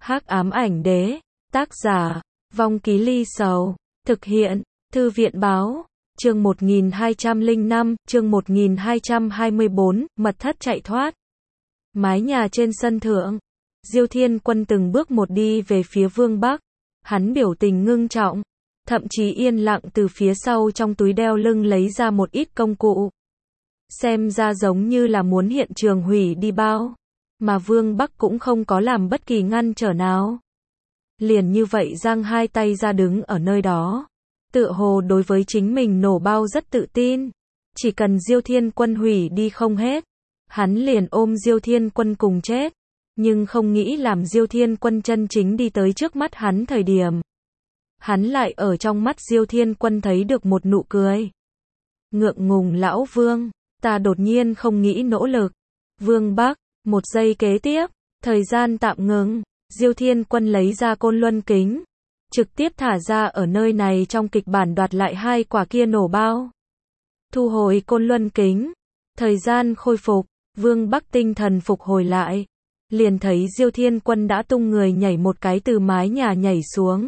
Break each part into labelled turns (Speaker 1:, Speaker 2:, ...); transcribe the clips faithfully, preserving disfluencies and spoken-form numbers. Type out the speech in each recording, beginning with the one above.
Speaker 1: Hắc ám ảnh đế, tác giả, Vong Ký Ly Sầu, thực hiện, Thư viện báo, chương một nghìn hai trăm lẻ năm, chương một nghìn hai trăm hai mươi bốn, mật thất chạy thoát. Mái nhà trên sân thượng, Diêu Thiên Quân từng bước một đi về phía Vương Bắc, hắn biểu tình ngưng trọng, thậm chí yên lặng từ phía sau trong túi đeo lưng lấy ra một ít công cụ. Xem ra giống như là muốn hiện trường hủy đi bao, mà Vương Bắc cũng không có làm bất kỳ ngăn trở nào. Liền như vậy giang hai tay ra đứng ở nơi đó, tựa hồ đối với chính mình nổ bao rất tự tin, chỉ cần Diêu Thiên Quân hủy đi không hết, hắn liền ôm Diêu Thiên Quân cùng chết, nhưng không nghĩ làm Diêu Thiên Quân chân chính đi tới trước mắt hắn thời điểm. Hắn lại ở trong mắt Diêu Thiên Quân thấy được một nụ cười. Ngượng ngùng lão Vương, ta đột nhiên không nghĩ nỗ lực. Vương Bắc, một giây kế tiếp, thời gian tạm ngừng, Diêu Thiên Quân lấy ra côn luân kính, trực tiếp thả ra ở nơi này trong kịch bản đoạt lại hai quả kia nổ bao. Thu hồi côn luân kính, thời gian khôi phục, Vương Bắc tinh thần phục hồi lại, liền thấy Diêu Thiên Quân đã tung người nhảy một cái từ mái nhà nhảy xuống.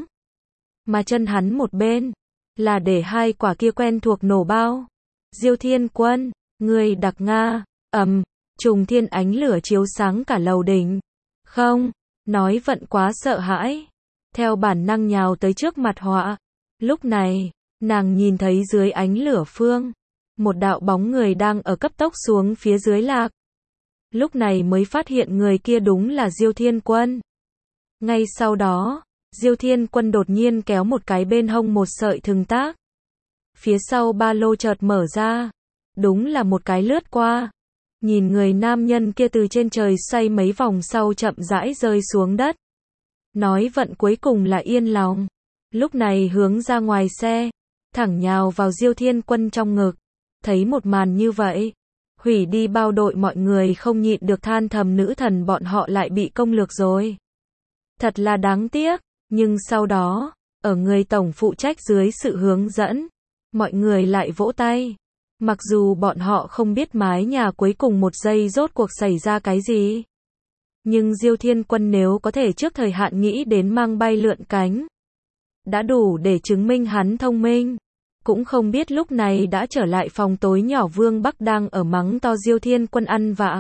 Speaker 1: Mà chân hắn một bên, là để hai quả kia quen thuộc nổ bao. Diêu Thiên Quân, người đặc Nga, ầm, trùng thiên ánh lửa chiếu sáng cả lầu đỉnh. Không, nói vận quá sợ hãi, theo bản năng nhào tới trước mặt họa. Lúc này, nàng nhìn thấy dưới ánh lửa phương, một đạo bóng người đang ở cấp tốc xuống phía dưới lạc. Lúc này mới phát hiện người kia đúng là Diêu Thiên Quân. Ngay sau đó, Diêu Thiên Quân đột nhiên kéo một cái bên hông một sợi thừng tác. Phía sau ba lô chợt mở ra, đúng là một cái lướt qua. Nhìn người nam nhân kia từ trên trời xoay mấy vòng sau chậm rãi rơi xuống đất. Nói vận cuối cùng là yên lòng. Lúc này hướng ra ngoài xe, thẳng nhào vào Diêu Thiên Quân trong ngực. Thấy một màn như vậy, hủy đi bao đội mọi người không nhịn được than thầm nữ thần bọn họ lại bị công lược rồi. Thật là đáng tiếc, nhưng sau đó, ở người tổng phụ trách dưới sự hướng dẫn, mọi người lại vỗ tay. Mặc dù bọn họ không biết mái nhà cuối cùng một giây rốt cuộc xảy ra cái gì. Nhưng Diêu Thiên Quân nếu có thể trước thời hạn nghĩ đến mang bay lượn cánh, đã đủ để chứng minh hắn thông minh. Cũng không biết lúc này đã trở lại phòng tối nhỏ Vương Bắc đang ở mắng to Diêu Thiên Quân ăn vạ.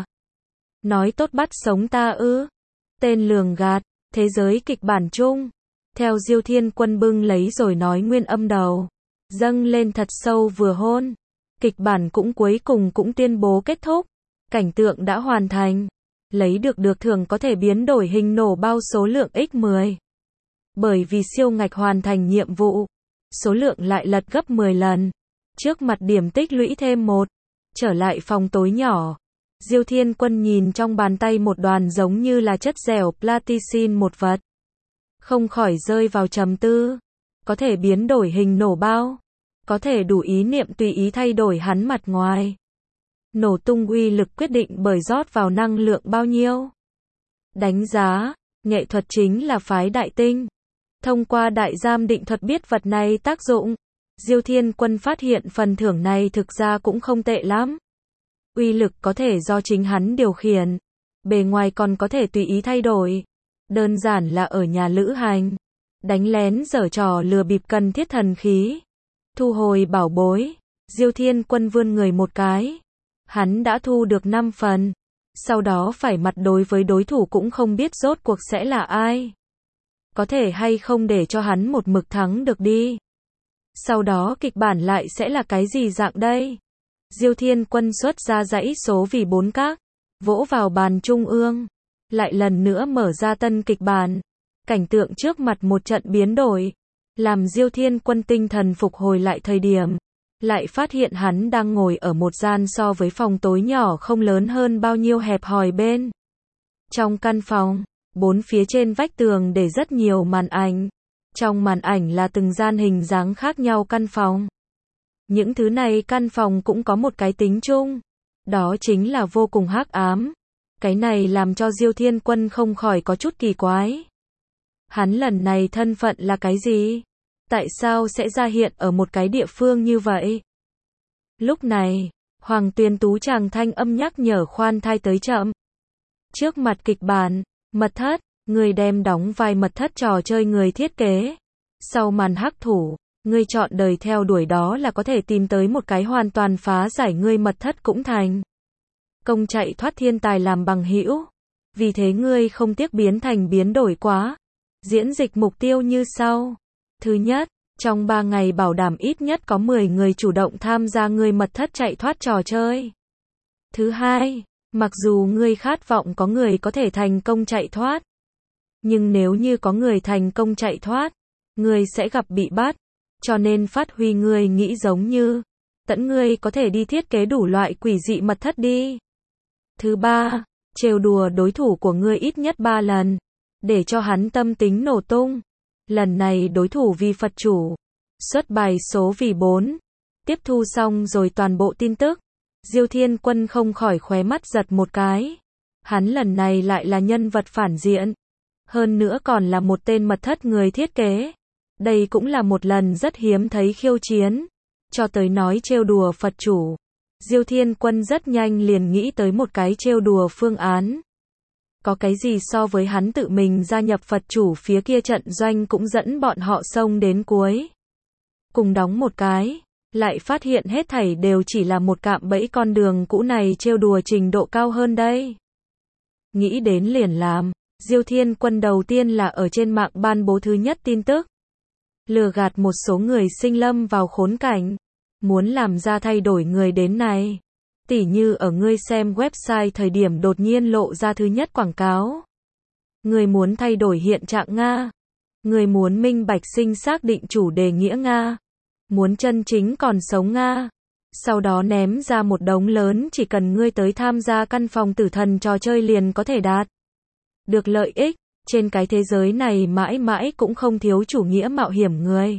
Speaker 1: Nói tốt bắt sống ta ư. Tên lường gạt, thế giới kịch bản chung. Theo Diêu Thiên Quân bưng lấy rồi nói nguyên âm đầu. Dâng lên thật sâu vừa hôn. Kịch bản cũng cuối cùng cũng tuyên bố kết thúc. Cảnh tượng đã hoàn thành. Lấy được được thưởng có thể biến đổi hình nổ bao số lượng nhân mười. Bởi vì siêu ngạch hoàn thành nhiệm vụ, số lượng lại lật gấp mười lần. Trước mặt điểm tích lũy thêm một. Trở lại phòng tối nhỏ, Diêu Thiên Quân nhìn trong bàn tay một đoàn giống như là chất dẻo platin một vật. Không khỏi rơi vào trầm tư. Có thể biến đổi hình nổ bao. Có thể đủ ý niệm tùy ý thay đổi hắn mặt ngoài. Nổ tung uy lực quyết định bởi rót vào năng lượng bao nhiêu. Đánh giá, nghệ thuật chính là phái đại tinh. Thông qua đại giam định thuật biết vật này tác dụng. Diêu Thiên Quân phát hiện phần thưởng này thực ra cũng không tệ lắm. Uy lực có thể do chính hắn điều khiển. Bề ngoài còn có thể tùy ý thay đổi. Đơn giản là ở nhà lữ hành. Đánh lén giở trò lừa bịp cần thiết thần khí. Thu hồi bảo bối. Diêu Thiên Quân vươn người một cái. Hắn đã thu được năm phần. Sau đó phải mặt đối với đối thủ cũng không biết rốt cuộc sẽ là ai. Có thể hay không để cho hắn một mực thắng được đi. Sau đó kịch bản lại sẽ là cái gì dạng đây? Diêu Thiên Quân xuất ra dãy số vì bốn các, vỗ vào bàn trung ương, lại lần nữa mở ra tân kịch bản. Cảnh tượng trước mặt một trận biến đổi, làm Diêu Thiên Quân tinh thần phục hồi lại thời điểm, lại phát hiện hắn đang ngồi ở một gian so với phòng tối nhỏ không lớn hơn bao nhiêu hẹp hòi bên. Trong căn phòng, bốn phía trên vách tường để rất nhiều màn ảnh. Trong màn ảnh là từng gian hình dáng khác nhau căn phòng. Những thứ này căn phòng cũng có một cái tính chung. Đó chính là vô cùng hắc ám. Cái này làm cho Diêu Thiên Quân không khỏi có chút kỳ quái. Hắn lần này thân phận là cái gì? Tại sao sẽ ra hiện ở một cái địa phương như vậy? Lúc này, Hoàng Tuyền Tú chàng thanh âm nhắc nhở khoan thai tới chậm. Trước mặt kịch bản, mật thất, Ngươi đem đóng vai mật thất trò chơi người thiết kế. Sau màn hắc thủ, ngươi chọn đời theo đuổi đó là có thể tìm tới một cái hoàn toàn phá giải ngươi mật thất cũng thành công chạy thoát thiên tài làm bằng hữu. Vì thế ngươi không tiếc biến thành biến đổi quá. Diễn dịch mục tiêu như sau. Thứ nhất, trong ba ngày bảo đảm ít nhất có mười người chủ động tham gia ngươi mật thất chạy thoát trò chơi. Thứ hai, mặc dù ngươi khát vọng có người có thể thành công chạy thoát, nhưng nếu như có người thành công chạy thoát, ngươi sẽ gặp bị bắt, cho nên phát huy ngươi nghĩ giống như tẫn ngươi có thể đi thiết kế đủ loại quỷ dị mật thất đi. Thứ ba, trêu đùa đối thủ của ngươi ít nhất ba lần, để cho hắn tâm tính nổ tung. Lần này đối thủ vì Phật chủ, xuất bài số vì bốn. Tiếp thu xong rồi toàn bộ tin tức, Diêu Thiên Quân không khỏi khóe mắt giật một cái. Hắn lần này lại là nhân vật phản diện, hơn nữa còn là một tên mật thất người thiết kế. Đây cũng là một lần rất hiếm thấy khiêu chiến. Cho tới nói trêu đùa Phật chủ, Diêu Thiên Quân rất nhanh liền nghĩ tới một cái trêu đùa phương án. Có cái gì so với hắn tự mình gia nhập Phật chủ phía kia trận doanh cũng dẫn bọn họ xông đến cuối. Cùng đóng một cái, lại phát hiện hết thảy đều chỉ là một cạm bẫy con đường cũ này trêu đùa trình độ cao hơn đây. Nghĩ đến liền làm, Diêu Thiên Quân đầu tiên là ở trên mạng ban bố thứ nhất tin tức. Lừa gạt một số người sinh lâm vào khốn cảnh, muốn làm ra thay đổi người đến này. Tỉ như ở ngươi xem website thời điểm đột nhiên lộ ra thứ nhất quảng cáo. Ngươi muốn thay đổi hiện trạng Nga. Ngươi muốn minh bạch sinh xác định chủ đề nghĩa Nga. Muốn chân chính còn sống Nga. Sau đó ném ra một đống lớn chỉ cần ngươi tới tham gia căn phòng tử thần trò chơi liền có thể đạt được lợi ích. Trên cái thế giới này mãi mãi cũng không thiếu chủ nghĩa mạo hiểm người.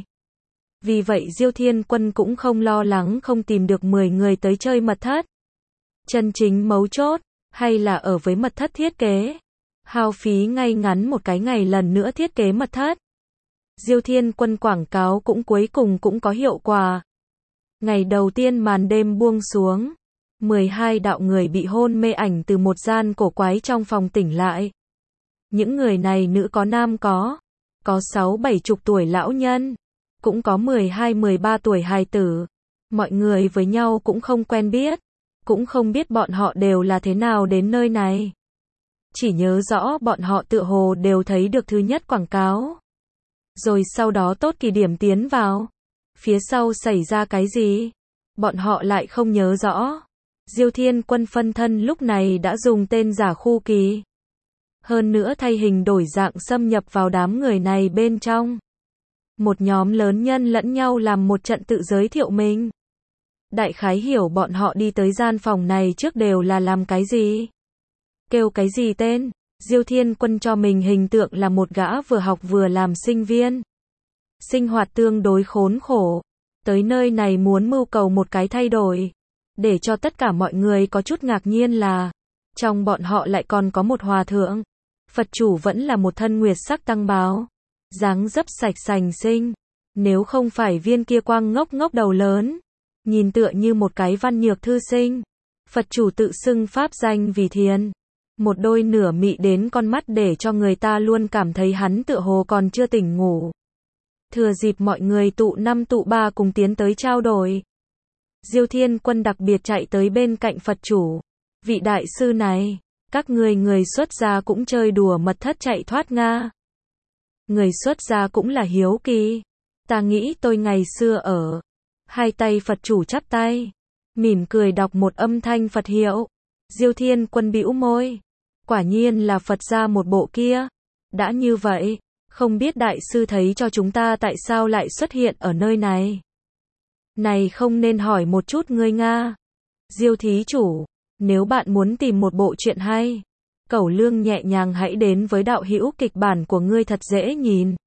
Speaker 1: Vì vậy Diêu Thiên Quân cũng không lo lắng không tìm được mười người tới chơi mật thất. Chân chính mấu chốt, hay là ở với mật thất thiết kế. Hao phí ngay ngắn một cái ngày lần nữa thiết kế mật thất. Diêu Thiên Quân quảng cáo cũng cuối cùng cũng có hiệu quả. Ngày đầu tiên màn đêm buông xuống, mười hai đạo người bị hôn mê ảnh từ một gian cổ quái trong phòng tỉnh lại. Những người này nữ có nam có, có sáu bảy chục tuổi lão nhân, cũng có mười hai mười ba tuổi hài tử. Mọi người với nhau cũng không quen biết, cũng không biết bọn họ đều là thế nào đến nơi này. Chỉ nhớ rõ bọn họ tựa hồ đều thấy được thứ nhất quảng cáo. Rồi sau đó tốt kỳ điểm tiến vào. Phía sau xảy ra cái gì? Bọn họ lại không nhớ rõ. Diêu Thiên Quân phân thân lúc này đã dùng tên giả khu kỳ. Hơn nữa thay hình đổi dạng xâm nhập vào đám người này bên trong. Một nhóm lớn nhân lẫn nhau làm một trận tự giới thiệu mình. Đại khái hiểu bọn họ đi tới gian phòng này trước đều là làm cái gì. Kêu cái gì tên. Diêu Thiên Quân cho mình hình tượng là một gã vừa học vừa làm sinh viên. Sinh hoạt tương đối khốn khổ. Tới nơi này muốn mưu cầu một cái thay đổi. Để cho tất cả mọi người có chút ngạc nhiên là trong bọn họ lại còn có một hòa thượng. Phật chủ vẫn là một thân nguyệt sắc tăng bào. Dáng dấp sạch sành xinh. Nếu không phải viên kia quang ngốc ngốc đầu lớn. Nhìn tựa như một cái văn nhược thư sinh. Phật chủ tự xưng pháp danh vì Thiền. Một đôi nửa mị đến con mắt để cho người ta luôn cảm thấy hắn tựa hồ còn chưa tỉnh ngủ. Thừa dịp mọi người tụ năm tụ ba cùng tiến tới trao đổi. Diêu Thiên Quân đặc biệt chạy tới bên cạnh Phật chủ. Vị đại sư này, các người người xuất gia cũng chơi đùa mật thất chạy thoát Nga. Người xuất gia cũng là hiếu kỳ. Ta nghĩ tôi ngày xưa ở. Hai tay Phật chủ chắp tay. Mỉm cười đọc một âm thanh Phật hiệu. Diêu Thiên Quân bĩu môi. Quả nhiên là Phật gia một bộ kia. Đã như vậy, không biết đại sư thấy cho chúng ta tại sao lại xuất hiện ở nơi này. Này không nên hỏi một chút ngươi Nga. Diêu thí chủ, nếu bạn muốn tìm một bộ truyện hay, Cẩu Lương nhẹ nhàng hãy đến với đạo hữu kịch bản của ngươi thật dễ nhìn.